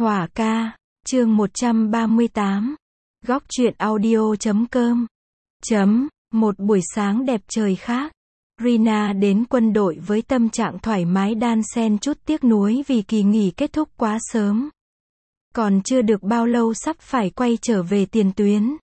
Hỏa ca, chương 138. Góc truyện audio.com. Một buổi sáng đẹp trời khác, Rina đến quân đội với tâm trạng thoải mái đan xen chút tiếc nuối vì kỳ nghỉ kết thúc quá sớm. Còn chưa được bao lâu sắp phải quay trở về tiền tuyến.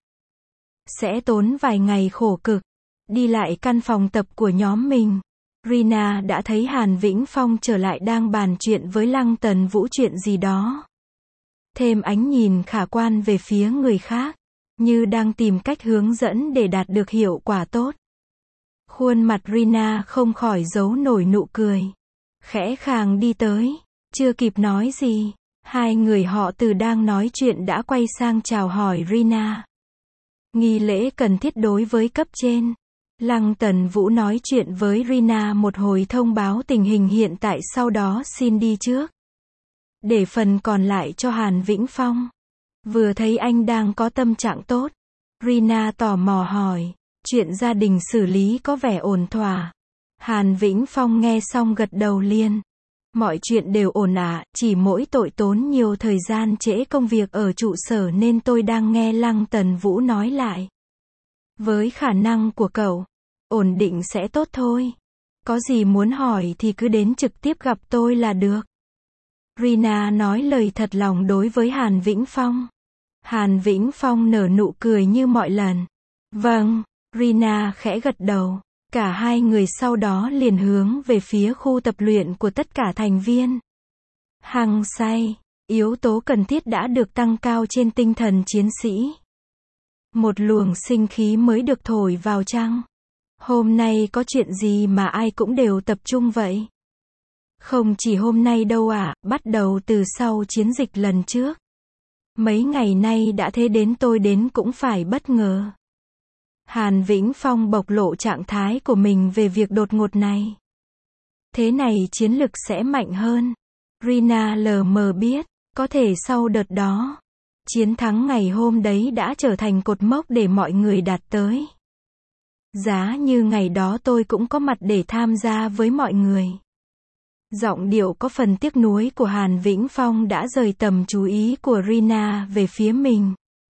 Sẽ tốn vài ngày khổ cực, đi lại căn phòng tập của nhóm mình. Rina đã thấy Hàn Vĩnh Phong trở lại đang bàn chuyện với Lăng Tần Vũ chuyện gì đó. Thêm ánh nhìn khả quan về phía người khác, như đang tìm cách hướng dẫn để đạt được hiệu quả tốt. Khuôn mặt Rina không khỏi giấu nổi nụ cười. Khẽ khàng đi tới, chưa kịp nói gì, hai người họ Từ đang nói chuyện đã quay sang chào hỏi Rina. Nghi lễ cần thiết đối với cấp trên. Lăng Tần Vũ nói chuyện với Rina một hồi thông báo tình hình hiện tại, sau đó xin đi trước. Để phần còn lại cho Hàn Vĩnh Phong. Vừa thấy anh đang có tâm trạng tốt, Rina tò mò hỏi, chuyện gia đình xử lý có vẻ ổn thỏa. Hàn Vĩnh Phong nghe xong gật đầu liền. Mọi chuyện đều ổn ạ, chỉ mỗi tội tốn nhiều thời gian trễ công việc ở trụ sở nên tôi đang nghe Lăng Tần Vũ nói lại. Với khả năng của cậu, ổn định sẽ tốt thôi. Có gì muốn hỏi thì cứ đến trực tiếp gặp tôi là được. Rina nói lời thật lòng đối với Hàn Vĩnh Phong. Hàn Vĩnh Phong nở nụ cười như mọi lần. Vâng, Rina khẽ gật đầu. Cả hai người sau đó liền hướng về phía khu tập luyện của tất cả thành viên. Hăng say, yếu tố cần thiết đã được tăng cao trên tinh thần chiến sĩ. Một luồng sinh khí mới được thổi vào chăng? Hôm nay có chuyện gì mà ai cũng đều tập trung vậy? Không chỉ hôm nay đâu ạ, bắt đầu từ sau chiến dịch lần trước. Mấy ngày nay đã thế đến tôi đến cũng phải bất ngờ. Hàn Vĩnh Phong bộc lộ trạng thái của mình về việc đột ngột này. Thế này chiến lực sẽ mạnh hơn. Rina lờ mờ biết, có thể sau đợt đó, chiến thắng ngày hôm đấy đã trở thành cột mốc để mọi người đạt tới. Giá như ngày đó tôi cũng có mặt để tham gia với mọi người. Giọng điệu có phần tiếc nuối của Hàn Vĩnh Phong đã rời tầm chú ý của Rina về phía mình.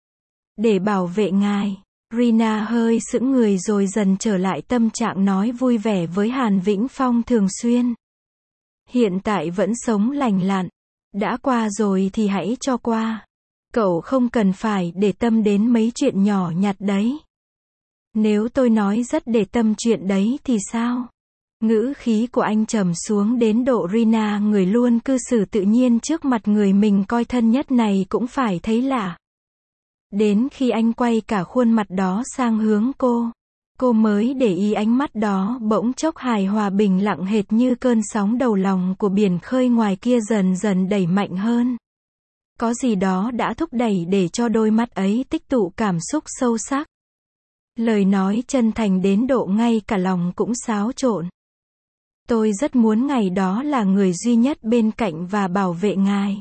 Để bảo vệ ngài, Rina hơi sững người rồi dần trở lại tâm trạng nói vui vẻ với Hàn Vĩnh Phong thường xuyên. Hiện tại vẫn sống lành lặn. Đã qua rồi thì hãy cho qua. Cậu không cần phải để tâm đến mấy chuyện nhỏ nhặt đấy. Nếu tôi nói rất để tâm chuyện đấy thì sao? Ngữ khí của anh trầm xuống đến độ Rina, người luôn cư xử tự nhiên trước mặt người mình coi thân nhất này, cũng phải thấy lạ. Đến khi anh quay cả khuôn mặt đó sang hướng cô mới để ý ánh mắt đó bỗng chốc hài hòa bình lặng hệt như cơn sóng đầu lòng của biển khơi ngoài kia dần dần đẩy mạnh hơn. Có gì đó đã thúc đẩy để cho đôi mắt ấy tích tụ cảm xúc sâu sắc. Lời nói chân thành đến độ ngay cả lòng cũng xáo trộn. Tôi rất muốn ngày đó là người duy nhất bên cạnh và bảo vệ ngài.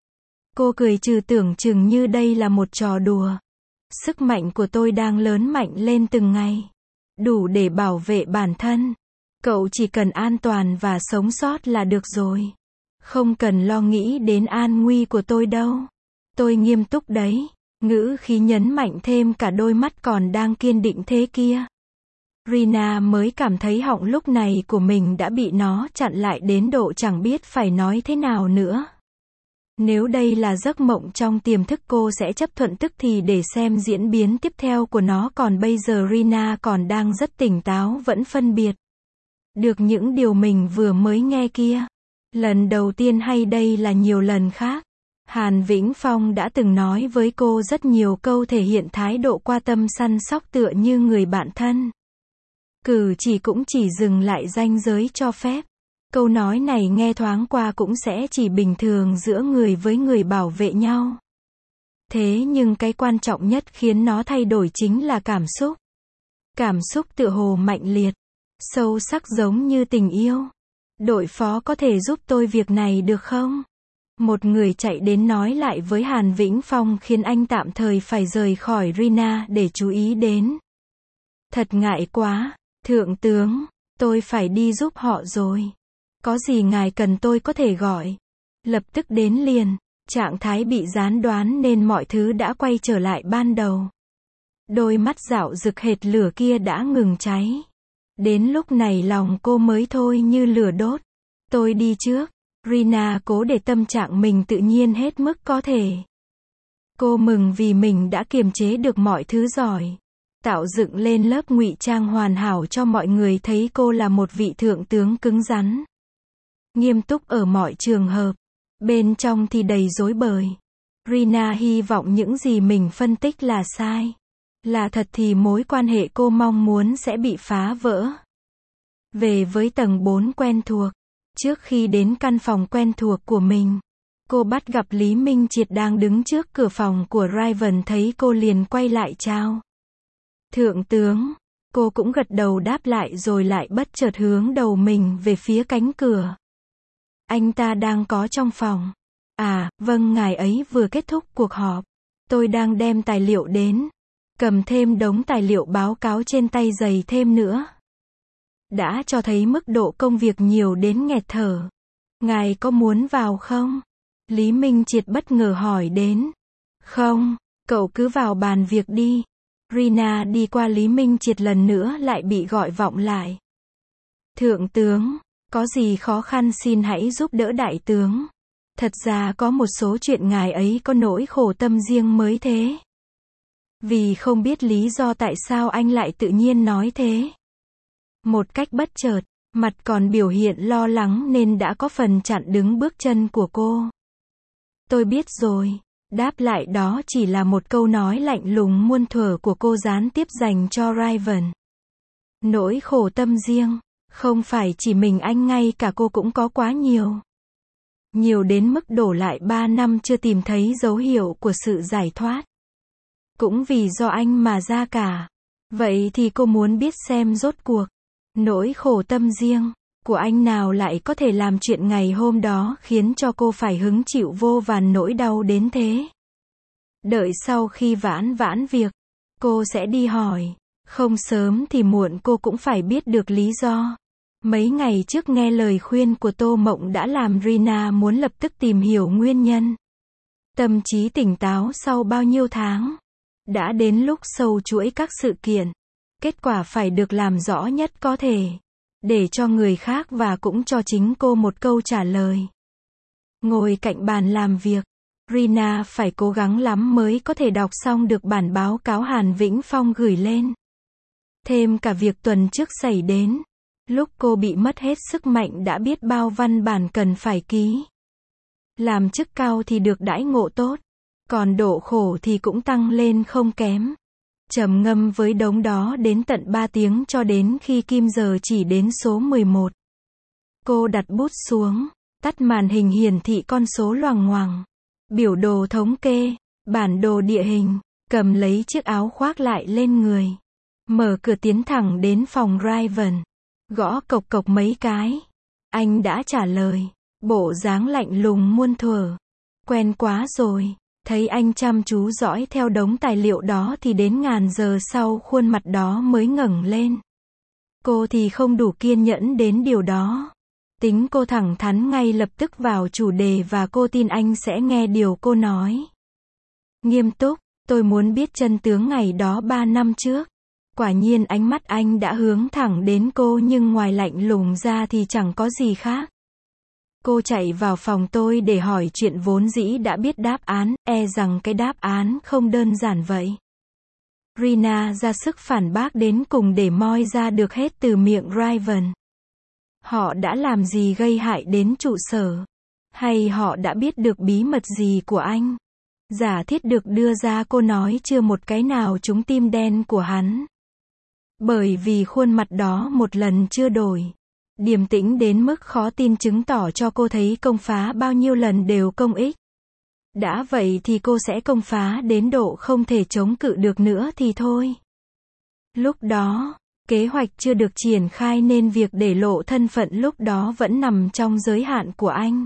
Cô cười trừ, tưởng chừng như đây là một trò đùa. Sức mạnh của tôi đang lớn mạnh lên từng ngày. Đủ để bảo vệ bản thân. Cậu chỉ cần an toàn và sống sót là được rồi. Không cần lo nghĩ đến an nguy của tôi đâu. Tôi nghiêm túc đấy. Ngữ khí nhấn mạnh thêm cả đôi mắt còn đang kiên định thế kia. Rina mới cảm thấy họng lúc này của mình đã bị nó chặn lại đến độ chẳng biết phải nói thế nào nữa. Nếu đây là giấc mộng trong tiềm thức, cô sẽ chấp thuận tức thì để xem diễn biến tiếp theo của nó, còn bây giờ Rina còn đang rất tỉnh táo, vẫn phân biệt được những điều mình vừa mới nghe kia. Lần đầu tiên hay đây là nhiều lần khác? Hàn Vĩnh Phong đã từng nói với cô rất nhiều câu thể hiện thái độ quan tâm săn sóc tựa như người bạn thân. Cử chỉ cũng chỉ dừng lại ranh giới cho phép. Câu nói này nghe thoáng qua cũng sẽ chỉ bình thường giữa người với người bảo vệ nhau. Thế nhưng cái quan trọng nhất khiến nó thay đổi chính là cảm xúc. Cảm xúc tựa hồ mạnh liệt, sâu sắc giống như tình yêu. Đội phó có thể giúp tôi việc này được không? Một người chạy đến nói lại với Hàn Vĩnh Phong khiến anh tạm thời phải rời khỏi Rina để chú ý đến. Thật ngại quá, thượng tướng, tôi phải đi giúp họ rồi. Có gì ngài cần tôi có thể gọi. Lập tức đến liền. Trạng thái bị gián đoán nên mọi thứ đã quay trở lại ban đầu. Đôi mắt rạo rực hệt lửa kia đã ngừng cháy. Đến lúc này lòng cô mới thôi như lửa đốt. Tôi đi trước. Rina cố để tâm trạng mình tự nhiên hết mức có thể. Cô mừng vì mình đã kiềm chế được mọi thứ giỏi. Tạo dựng lên lớp ngụy trang hoàn hảo cho mọi người thấy cô là một vị thượng tướng cứng rắn. Nghiêm túc ở mọi trường hợp. Bên trong thì đầy rối bời. Rina hy vọng những gì mình phân tích là sai. Là thật thì mối quan hệ cô mong muốn sẽ bị phá vỡ. Về với tầng 4 quen thuộc. Trước khi đến căn phòng quen thuộc của mình, cô bắt gặp Lý Minh Triệt đang đứng trước cửa phòng của Raven, thấy cô liền quay lại chào. Thượng tướng, cô cũng gật đầu đáp lại rồi lại bất chợt hướng đầu mình về phía cánh cửa. Anh ta đang có trong phòng. À, vâng, ngài ấy vừa kết thúc cuộc họp. Tôi đang đem tài liệu đến. Cầm thêm đống tài liệu báo cáo trên tay dày thêm nữa. Đã cho thấy mức độ công việc nhiều đến nghẹt thở. Ngài có muốn vào không? Lý Minh Triệt bất ngờ hỏi đến. Không, cậu cứ vào bàn việc đi. Rina đi qua Lý Minh Triệt lần nữa lại bị gọi vọng lại. Thượng tướng, có gì khó khăn xin hãy giúp đỡ đại tướng. Thật ra có một số chuyện ngài ấy có nỗi khổ tâm riêng mới thế. Vì không biết lý do tại sao anh lại tự nhiên nói thế. Một cách bất chợt, mặt còn biểu hiện lo lắng nên đã có phần chặn đứng bước chân của cô. Tôi biết rồi. Đáp lại đó chỉ là một câu nói lạnh lùng muôn thuở của cô gián tiếp dành cho Raven. Nỗi khổ tâm riêng, không phải chỉ mình anh, ngay cả cô cũng có quá nhiều. Nhiều đến mức đổ lại 3 năm chưa tìm thấy dấu hiệu của sự giải thoát. Cũng vì do anh mà ra cả. Vậy thì cô muốn biết xem rốt cuộc, nỗi khổ tâm riêng của anh nào lại có thể làm chuyện ngày hôm đó khiến cho cô phải hứng chịu vô vàn nỗi đau đến thế. Đợi sau khi vãn việc, cô sẽ đi hỏi. Không sớm thì muộn cô cũng phải biết được lý do. Mấy ngày trước nghe lời khuyên của Tô Mộng đã làm Rina muốn lập tức tìm hiểu nguyên nhân. Tâm trí tỉnh táo sau bao nhiêu tháng. Đã đến lúc sâu chuỗi các sự kiện. Kết quả phải được làm rõ nhất có thể. Để cho người khác và cũng cho chính cô một câu trả lời. Ngồi cạnh bàn làm việc, Rina phải cố gắng lắm mới có thể đọc xong được bản báo cáo Hàn Vĩnh Phong gửi lên. Thêm cả việc tuần trước xảy đến. Lúc cô bị mất hết sức mạnh đã biết bao văn bản cần phải ký. Làm chức cao thì được đãi ngộ tốt. Còn độ khổ thì cũng tăng lên không kém. Trầm ngâm với đống đó đến tận 3 tiếng cho đến khi kim giờ chỉ đến số 11. Cô đặt bút xuống, tắt màn hình hiển thị con số loằng ngoằng. Biểu đồ thống kê, bản đồ địa hình, cầm lấy chiếc áo khoác lại lên người. Mở cửa tiến thẳng đến phòng Raven. Gõ cộc cộc mấy cái. Anh đã trả lời. Bộ dáng lạnh lùng muôn thuở. Quen quá rồi. Thấy anh chăm chú dõi theo đống tài liệu đó thì đến ngàn giờ sau khuôn mặt đó mới ngẩng lên. Cô thì không đủ kiên nhẫn đến điều đó. Tính cô thẳng thắn ngay lập tức vào chủ đề và cô tin anh sẽ nghe điều cô nói. Nghiêm túc, tôi muốn biết chân tướng ngày đó 3 năm trước. Quả nhiên ánh mắt anh đã hướng thẳng đến cô nhưng ngoài lạnh lùng ra thì chẳng có gì khác. Cô chạy vào phòng tôi để hỏi chuyện vốn dĩ đã biết đáp án, e rằng cái đáp án không đơn giản vậy. Rina ra sức phản bác đến cùng để moi ra được hết từ miệng Raven. Họ đã làm gì gây hại đến trụ sở? Hay họ đã biết được bí mật gì của anh? Giả thiết được đưa ra cô nói chưa một cái nào trúng tim đen của hắn. Bởi vì khuôn mặt đó một lần chưa đổi. Điềm tĩnh đến mức khó tin chứng tỏ cho cô thấy công phá bao nhiêu lần đều công ích. Đã vậy thì cô sẽ công phá đến độ không thể chống cự được nữa thì thôi. Lúc đó, kế hoạch chưa được triển khai nên việc để lộ thân phận lúc đó vẫn nằm trong giới hạn của anh.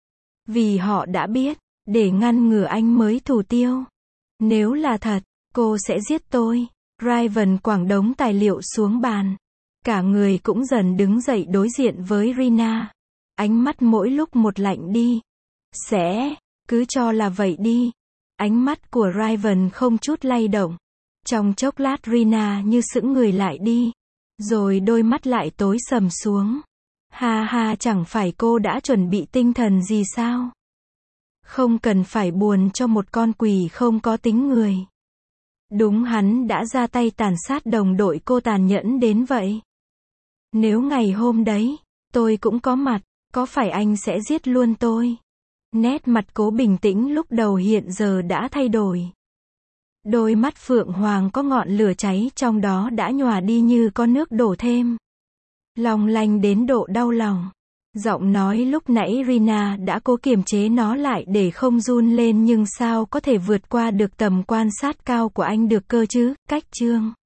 Vì họ đã biết, để ngăn ngừa anh mới thủ tiêu. Nếu là thật, cô sẽ giết tôi. Raven quẳng đống tài liệu xuống bàn. Cả người cũng dần đứng dậy đối diện với Rina. Ánh mắt mỗi lúc một lạnh đi. Cứ cho là vậy đi. Ánh mắt của Raven không chút lay động. Trong chốc lát Rina như sững người lại đi. Rồi đôi mắt lại tối sầm xuống. Ha ha, chẳng phải cô đã chuẩn bị tinh thần gì sao? Không cần phải buồn cho một con quỷ không có tính người. Đúng, hắn đã ra tay tàn sát đồng đội cô tàn nhẫn đến vậy. Nếu ngày hôm đấy, tôi cũng có mặt, có phải anh sẽ giết luôn tôi? Nét mặt Cố bình tĩnh lúc đầu hiện giờ đã thay đổi. Đôi mắt phượng hoàng có ngọn lửa cháy trong đó đã nhòa đi như có nước đổ thêm. Long lanh đến độ đau lòng. Giọng nói lúc nãy Rina đã cố kiềm chế nó lại để không run lên, nhưng sao có thể vượt qua được tầm quan sát cao của anh được cơ chứ? Cách chương